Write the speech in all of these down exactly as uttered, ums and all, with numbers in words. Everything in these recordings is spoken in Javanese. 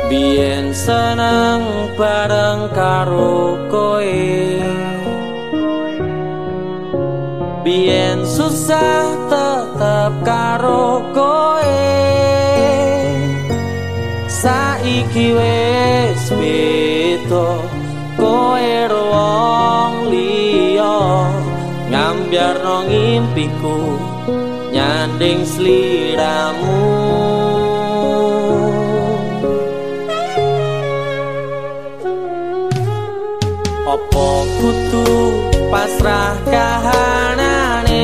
Biyen seneng bareng karo koe, biyen susah tetep karo koe. Saiki wis beda, koe wong liya, ngambyarno ngimpiku nyanding sliramu. Opo kudu pasrah kahanane,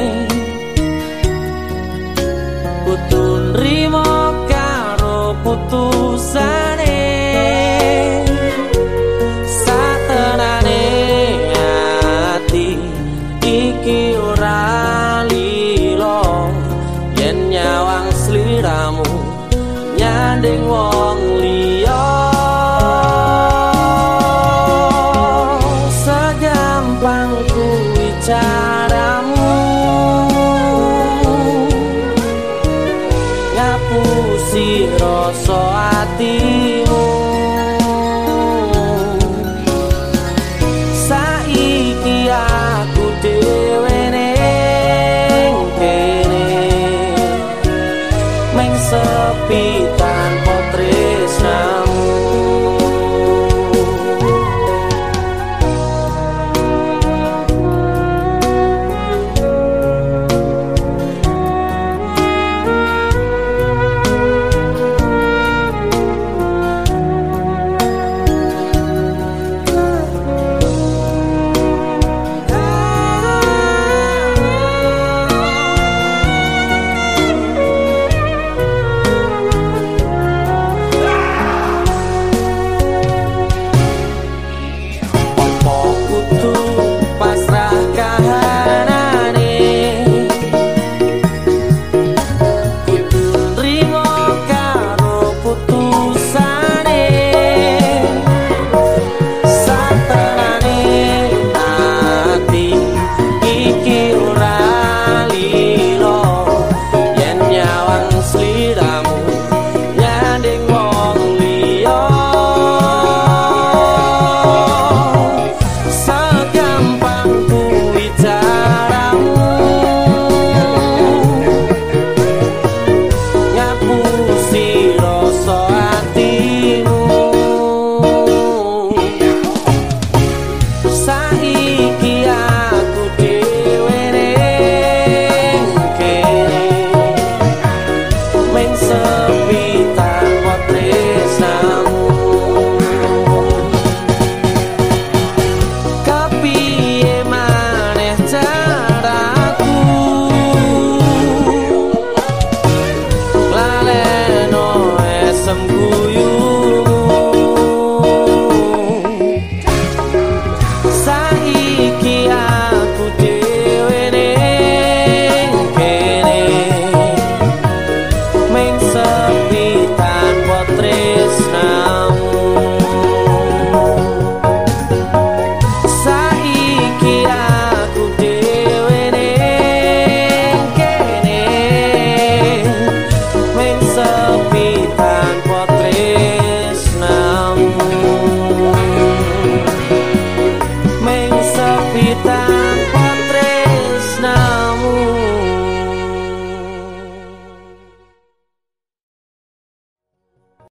kudu nrimo karo putusane. Satenane ati iki ora lilo, yen nyawang sliramu nyanding wong liya. Caramu ngapusi rasa atimu, saiki aku dhewe ning kene mung sepi tanpa tresnamu. So